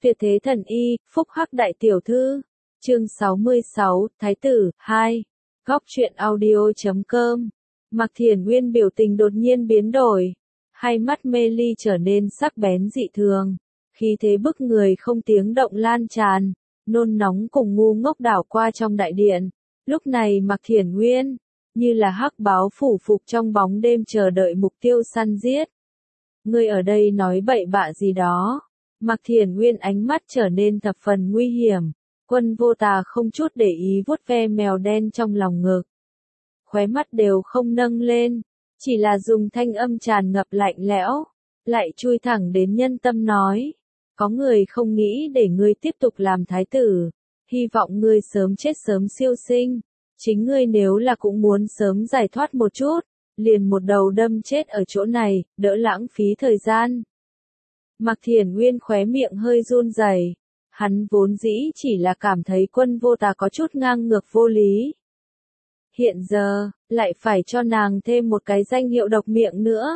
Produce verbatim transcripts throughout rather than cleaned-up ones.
Tuyệt thế thần y, phúc hắc đại tiểu thư. Chương sáu mươi sáu, Thái tử, hai. Góc truyện audio chấm com. Mạc Thiển Nguyên biểu tình đột nhiên biến đổi. Hai mắt mê ly trở nên sắc bén dị thường. Khí thế bức người không tiếng động lan tràn. Nôn nóng cùng ngu ngốc đảo qua trong đại điện. Lúc này Mạc Thiển Nguyên, như là hắc báo phủ phục trong bóng đêm chờ đợi mục tiêu săn giết. Ngươi ở đây nói bậy bạ gì đó. Mạc Thiển Nguyên ánh mắt trở nên thập phần nguy hiểm. Quân Vô Tà không chút để ý vuốt ve mèo đen trong lòng ngực. Khóe mắt đều không nâng lên, chỉ là dùng thanh âm tràn ngập lạnh lẽo, lại chui thẳng đến nhân tâm nói. Có người không nghĩ để ngươi tiếp tục làm thái tử, hy vọng ngươi sớm chết sớm siêu sinh. Chính ngươi nếu là cũng muốn sớm giải thoát một chút, liền một đầu đâm chết ở chỗ này, đỡ lãng phí thời gian. Mạc Thiển Nguyên khóe miệng hơi run rẩy. Hắn vốn dĩ chỉ là cảm thấy Quân Vô Tà có chút ngang ngược vô lý. Hiện giờ, lại phải cho nàng thêm một cái danh hiệu độc miệng nữa.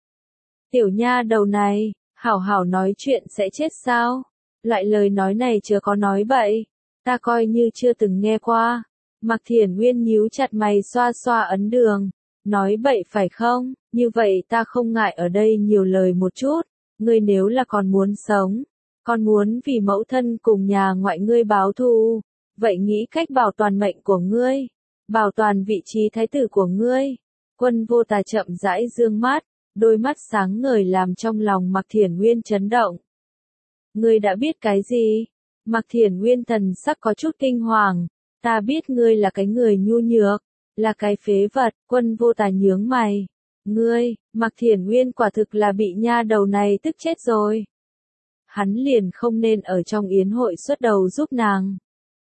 Tiểu nha đầu này, hảo hảo nói chuyện sẽ chết sao? Loại lời nói này chưa có nói bậy, ta coi như chưa từng nghe qua. Mạc Thiển Nguyên nhíu chặt mày xoa xoa ấn đường, nói bậy phải không? Như vậy ta không ngại ở đây nhiều lời một chút, ngươi nếu là còn muốn sống, còn muốn vì mẫu thân cùng nhà ngoại ngươi báo thù, vậy nghĩ cách bảo toàn mệnh của ngươi, bảo toàn vị trí thái tử của ngươi. Quân Vô Tà chậm rãi dương mắt, đôi mắt sáng ngời làm trong lòng Mạc Thiển Nguyên chấn động. Ngươi đã biết cái gì? Mạc Thiển Nguyên thần sắc có chút kinh hoàng. Ta biết ngươi là cái người nhu nhược, là cái phế vật. Quân Vô Tà nhướng mày. Ngươi, Mạc Thiển Nguyên quả thực là bị nha đầu này tức chết rồi. Hắn liền không nên ở trong yến hội xuất đầu giúp nàng.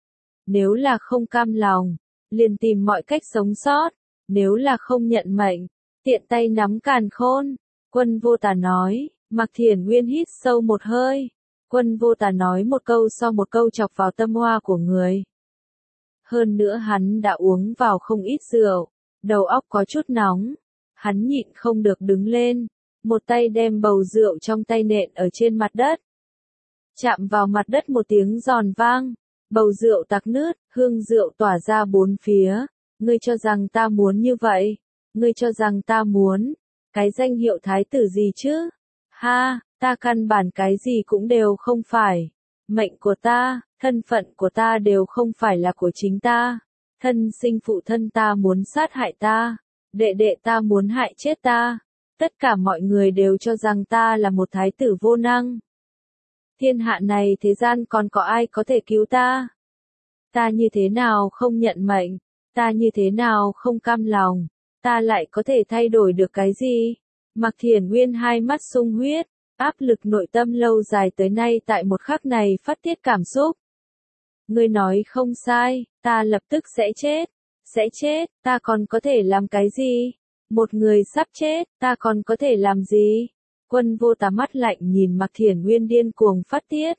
Nếu là không cam lòng, liền tìm mọi cách sống sót. Nếu là không nhận mệnh, tiện tay nắm càn khôn. Quân Vô Tà nói. Mạc Thiển Nguyên hít sâu một hơi. Quân Vô Tà nói một câu sau một câu chọc vào tâm hoa của người. Hơn nữa hắn đã uống vào không ít rượu, đầu óc có chút nóng. Hắn nhịn không được đứng lên, một tay đem bầu rượu trong tay nện ở trên mặt đất. Chạm vào mặt đất một tiếng giòn vang, bầu rượu tắc nứt, hương rượu tỏa ra bốn phía. Ngươi cho rằng ta muốn như vậy? Ngươi cho rằng ta muốn cái danh hiệu thái tử gì chứ? Ha, ta căn bản cái gì cũng đều không phải. Mệnh của ta, thân phận của ta đều không phải là của chính ta. Thân sinh phụ thân ta muốn sát hại ta, đệ đệ ta muốn hại chết ta. Tất cả mọi người đều cho rằng ta là một thái tử vô năng. Thiên hạ này thế gian còn có ai có thể cứu ta? Ta như thế nào không nhận mệnh? Ta như thế nào không cam lòng? Ta lại có thể thay đổi được cái gì? Mạc Thiển Nguyên hai mắt sung huyết, áp lực nội tâm lâu dài tới nay tại một khắc này phát tiết cảm xúc. Ngươi nói không sai, ta lập tức sẽ chết. Sẽ chết, ta còn có thể làm cái gì? Một người sắp chết, ta còn có thể làm gì? Quân Vô Tà mắt lạnh nhìn Mạc Thiển Nguyên điên cuồng phát tiết.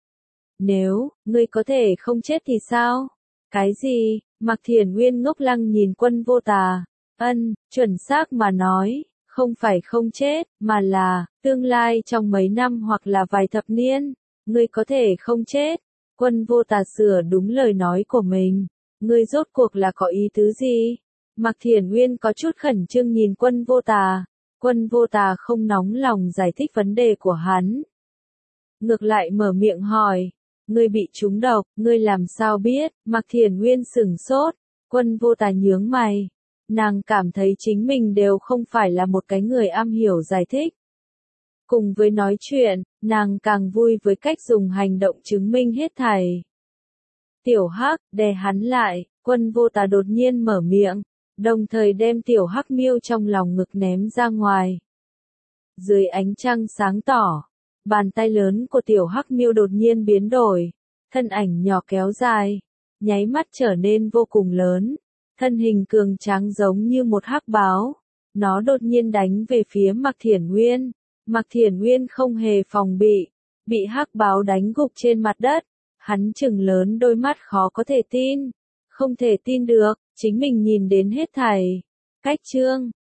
Nếu, ngươi có thể không chết thì sao? Cái gì? Mạc Thiển Nguyên ngốc lăng nhìn Quân Vô Tà. Ân, chuẩn xác mà nói, không phải không chết, mà là, tương lai trong mấy năm hoặc là vài thập niên, ngươi có thể không chết. Quân Vô Tà sửa đúng lời nói của mình. Ngươi rốt cuộc là có ý tứ gì? Mạc Thiển Nguyên có chút khẩn trương nhìn Quân Vô Tà. Quân Vô Tà không nóng lòng giải thích vấn đề của hắn. Ngược lại mở miệng hỏi. Ngươi bị trúng độc, ngươi làm sao biết? Mạc Thiển Nguyên sửng sốt. Quân Vô Tà nhướng mày. Nàng cảm thấy chính mình đều không phải là một cái người am hiểu giải thích. Cùng với nói chuyện, nàng càng vui với cách dùng hành động chứng minh hết thảy. Tiểu Hắc, đè hắn lại. Quân Vô Tà đột nhiên mở miệng, đồng thời đem Tiểu Hắc miêu trong lòng ngực ném ra ngoài. Dưới ánh trăng sáng tỏ, bàn tay lớn của Tiểu Hắc miêu đột nhiên biến đổi, thân ảnh nhỏ kéo dài, nháy mắt trở nên vô cùng lớn, thân hình cường tráng giống như một hắc báo. Nó đột nhiên đánh về phía Mạc Thiển Nguyên. Mạc Thiển Nguyên không hề phòng bị, bị hắc báo đánh gục trên mặt đất. Hắn trừng lớn đôi mắt khó có thể tin, không thể tin được, chính mình nhìn đến hết thảy. Cách chương,